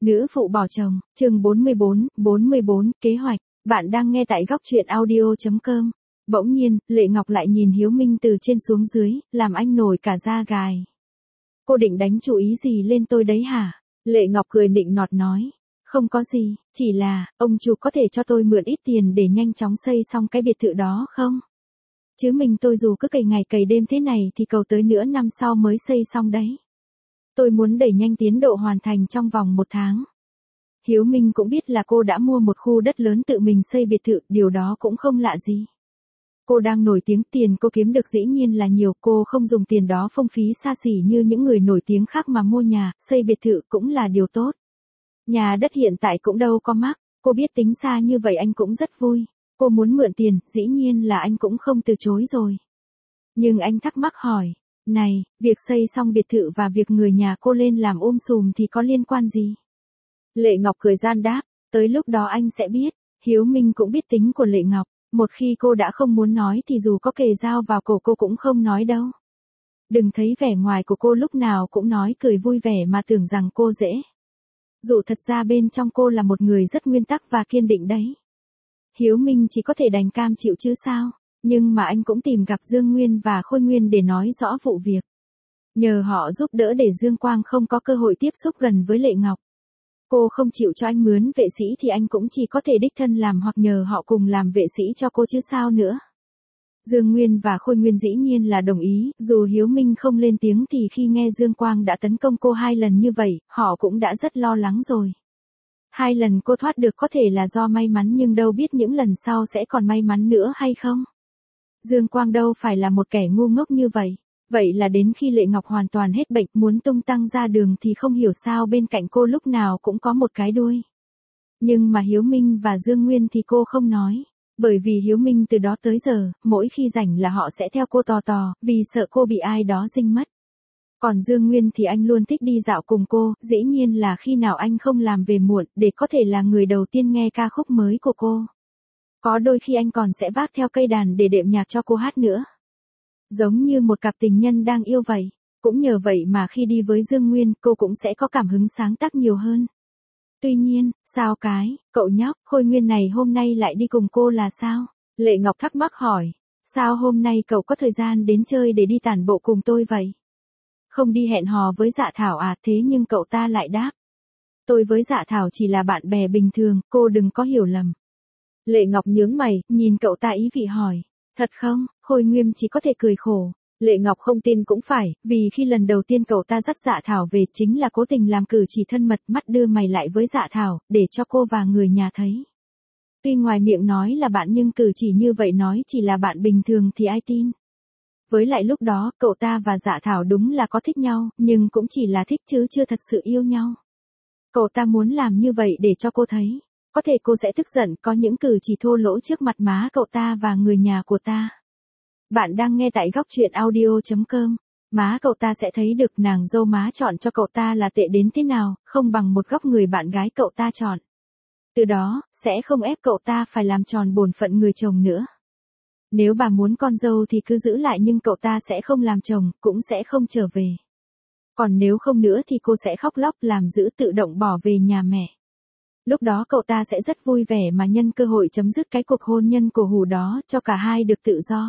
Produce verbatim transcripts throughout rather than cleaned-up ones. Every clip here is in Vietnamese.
Nữ phụ bỏ chồng, chương bốn mươi bốn, bốn mươi bốn, kế hoạch. Bạn đang nghe tại góc truyện audio chấm com. Bỗng nhiên, Lệ Ngọc lại nhìn Hiếu Minh từ trên xuống dưới, làm anh nổi cả da gài. Cô định đánh chủ ý gì lên tôi đấy hả? Lệ Ngọc cười nịnh nọt nói. Không có gì, chỉ là, ông chủ có thể cho tôi mượn ít tiền để nhanh chóng xây xong cái biệt thự đó không? Chứ mình tôi dù cứ cày ngày cày đêm thế này thì cầu tới nửa năm sau mới xây xong đấy. Tôi muốn đẩy nhanh tiến độ hoàn thành trong vòng một tháng. Hiếu Minh cũng biết là cô đã mua một khu đất lớn tự mình xây biệt thự, điều đó cũng không lạ gì. Cô đang nổi tiếng, tiền cô kiếm được dĩ nhiên là nhiều, cô không dùng tiền đó phung phí xa xỉ như những người nổi tiếng khác mà mua nhà, xây biệt thự cũng là điều tốt. Nhà đất hiện tại cũng đâu có mắc, cô biết tính xa như vậy anh cũng rất vui. Cô muốn mượn tiền, dĩ nhiên là anh cũng không từ chối rồi. Nhưng anh thắc mắc hỏi, này, việc xây xong biệt thự và việc người nhà cô lên làm ôm sùm thì có liên quan gì? Lệ Ngọc cười gian đáp, tới lúc đó anh sẽ biết. Hiếu Minh cũng biết tính của Lệ Ngọc, một khi cô đã không muốn nói thì dù có kề dao vào cổ cô cũng không nói đâu. Đừng thấy vẻ ngoài của cô lúc nào cũng nói cười vui vẻ mà tưởng rằng cô dễ. Dù thật ra bên trong cô là một người rất nguyên tắc và kiên định đấy. Hiếu Minh chỉ có thể đành cam chịu chứ sao, nhưng mà anh cũng tìm gặp Dương Nguyên và Khôi Nguyên để nói rõ vụ việc. Nhờ họ giúp đỡ để Dương Quang không có cơ hội tiếp xúc gần với Lệ Ngọc. Cô không chịu cho anh mướn vệ sĩ thì anh cũng chỉ có thể đích thân làm hoặc nhờ họ cùng làm vệ sĩ cho cô chứ sao nữa. Dương Nguyên và Khôi Nguyên dĩ nhiên là đồng ý, dù Hiếu Minh không lên tiếng thì khi nghe Dương Quang đã tấn công cô hai lần như vậy, họ cũng đã rất lo lắng rồi. Hai lần cô thoát được có thể là do may mắn nhưng đâu biết những lần sau sẽ còn may mắn nữa hay không. Dương Quang đâu phải là một kẻ ngu ngốc như vậy. Vậy là đến khi Lệ Ngọc hoàn toàn hết bệnh muốn tung tăng ra đường thì không hiểu sao bên cạnh cô lúc nào cũng có một cái đuôi. Nhưng mà Hiếu Minh và Dương Nguyên thì cô không nói. Bởi vì Hiếu Minh từ đó tới giờ, mỗi khi rảnh là họ sẽ theo cô tò tò, vì sợ cô bị ai đó dinh mất. Còn Dương Nguyên thì anh luôn thích đi dạo cùng cô, dĩ nhiên là khi nào anh không làm về muộn để có thể là người đầu tiên nghe ca khúc mới của cô. Có đôi khi anh còn sẽ vác theo cây đàn để đệm nhạc cho cô hát nữa. Giống như một cặp tình nhân đang yêu vậy. Cũng nhờ vậy mà khi đi với Dương Nguyên cô cũng sẽ có cảm hứng sáng tác nhiều hơn. Tuy nhiên, sao cái, cậu nhóc, Khôi Nguyên này hôm nay lại đi cùng cô là sao? Lệ Ngọc thắc mắc hỏi. Sao hôm nay cậu có thời gian đến chơi để đi tản bộ cùng tôi vậy? Không đi hẹn hò với Dạ Thảo à? Thế nhưng cậu ta lại đáp. Tôi với Dạ Thảo chỉ là bạn bè bình thường, cô đừng có hiểu lầm. Lệ Ngọc nhướng mày, nhìn cậu ta ý vị hỏi. Thật không? Khôi Nguyên chỉ có thể cười khổ. Lệ Ngọc không tin cũng phải, vì khi lần đầu tiên cậu ta dắt Dạ Thảo về chính là cố tình làm cử chỉ thân mật, mắt đưa mày lại với Dạ Thảo, để cho cô và người nhà thấy. Tuy ngoài miệng nói là bạn nhưng cử chỉ như vậy nói chỉ là bạn bình thường thì ai tin. Với lại lúc đó, cậu ta và Dạ Thảo đúng là có thích nhau, nhưng cũng chỉ là thích chứ chưa thật sự yêu nhau. Cậu ta muốn làm như vậy để cho cô thấy. Có thể cô sẽ tức giận có những cử chỉ thô lỗ trước mặt má cậu ta và người nhà của ta. Bạn đang nghe tại góc truyện audio chấm com. Má cậu ta sẽ thấy được nàng dâu má chọn cho cậu ta là tệ đến thế nào, không bằng một góc người bạn gái cậu ta chọn. Từ đó, sẽ không ép cậu ta phải làm tròn bổn phận người chồng nữa. Nếu bà muốn con dâu thì cứ giữ lại nhưng cậu ta sẽ không làm chồng, cũng sẽ không trở về. Còn nếu không nữa thì cô sẽ khóc lóc làm giữ tự động bỏ về nhà mẹ. Lúc đó cậu ta sẽ rất vui vẻ mà nhân cơ hội chấm dứt cái cuộc hôn nhân cổ hủ đó cho cả hai được tự do.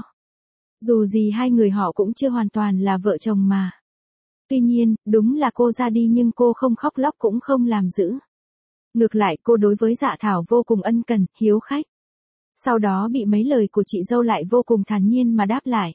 Dù gì hai người họ cũng chưa hoàn toàn là vợ chồng mà. Tuy nhiên, đúng là cô ra đi nhưng cô không khóc lóc cũng không làm giữ. Ngược lại cô đối với Dạ Thảo vô cùng ân cần, hiếu khách. Sau đó bị mấy lời của chị dâu lại vô cùng thản nhiên mà đáp lại.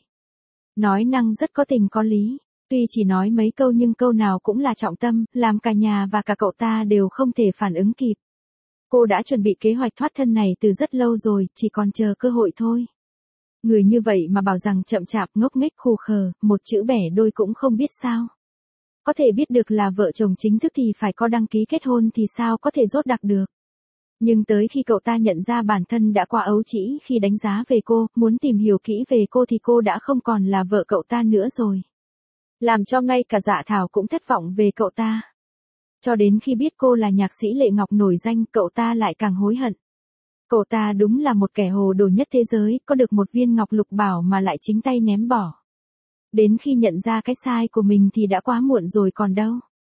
Nói năng rất có tình có lý. Tuy chỉ nói mấy câu nhưng câu nào cũng là trọng tâm, làm cả nhà và cả cậu ta đều không thể phản ứng kịp. Cô đã chuẩn bị kế hoạch thoát thân này từ rất lâu rồi, chỉ còn chờ cơ hội thôi. Người như vậy mà bảo rằng chậm chạp ngốc nghếch khù khờ, một chữ bẻ đôi cũng không biết sao. Có thể biết được là vợ chồng chính thức thì phải có đăng ký kết hôn thì sao có thể dốt đặc được. Nhưng tới khi cậu ta nhận ra bản thân đã qua ấu trĩ khi đánh giá về cô, muốn tìm hiểu kỹ về cô thì cô đã không còn là vợ cậu ta nữa rồi. Làm cho ngay cả Dạ Thảo cũng thất vọng về cậu ta. Cho đến khi biết cô là nhạc sĩ Lệ Ngọc nổi danh, cậu ta lại càng hối hận. Cậu ta đúng là một kẻ hồ đồ nhất thế giới, có được một viên ngọc lục bảo mà lại chính tay ném bỏ. Đến khi nhận ra cái sai của mình thì đã quá muộn rồi còn đâu.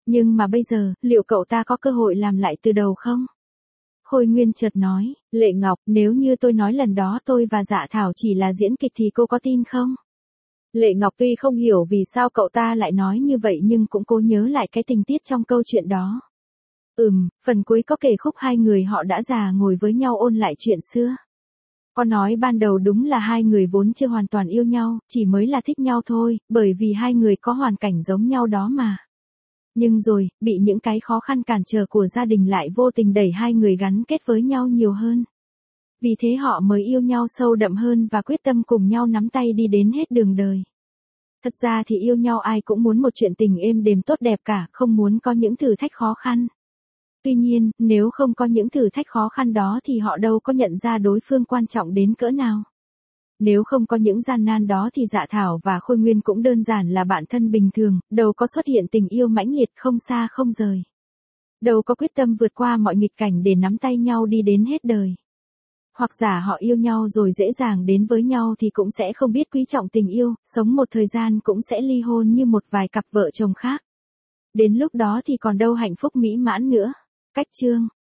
Nhưng mà bây giờ, liệu cậu ta có cơ hội làm lại từ đầu không? Khôi Nguyên chợt nói, Lệ Ngọc, nếu như tôi nói lần đó tôi và Dạ Thảo chỉ là diễn kịch thì cô có tin không? Lệ Ngọc tuy không hiểu vì sao cậu ta lại nói như vậy nhưng cũng cố nhớ lại cái tình tiết trong câu chuyện đó. Ừm, phần cuối có kể khúc hai người họ đã già ngồi với nhau ôn lại chuyện xưa. Có nói ban đầu đúng là hai người vốn chưa hoàn toàn yêu nhau, chỉ mới là thích nhau thôi, bởi vì hai người có hoàn cảnh giống nhau đó mà. Nhưng rồi, bị những cái khó khăn cản trở của gia đình lại vô tình đẩy hai người gắn kết với nhau nhiều hơn. Vì thế họ mới yêu nhau sâu đậm hơn và quyết tâm cùng nhau nắm tay đi đến hết đường đời. Thật ra thì yêu nhau ai cũng muốn một chuyện tình êm đềm tốt đẹp cả, không muốn có những thử thách khó khăn. Tuy nhiên, nếu không có những thử thách khó khăn đó thì họ đâu có nhận ra đối phương quan trọng đến cỡ nào. Nếu không có những gian nan đó thì Dạ Thảo và Khôi Nguyên cũng đơn giản là bạn thân bình thường, đâu có xuất hiện tình yêu mãnh liệt không xa không rời. Đâu có quyết tâm vượt qua mọi nghịch cảnh để nắm tay nhau đi đến hết đời. Hoặc giả họ yêu nhau rồi dễ dàng đến với nhau thì cũng sẽ không biết quý trọng tình yêu, sống một thời gian cũng sẽ ly hôn như một vài cặp vợ chồng khác. Đến lúc đó thì còn đâu hạnh phúc mỹ mãn nữa. Cách chương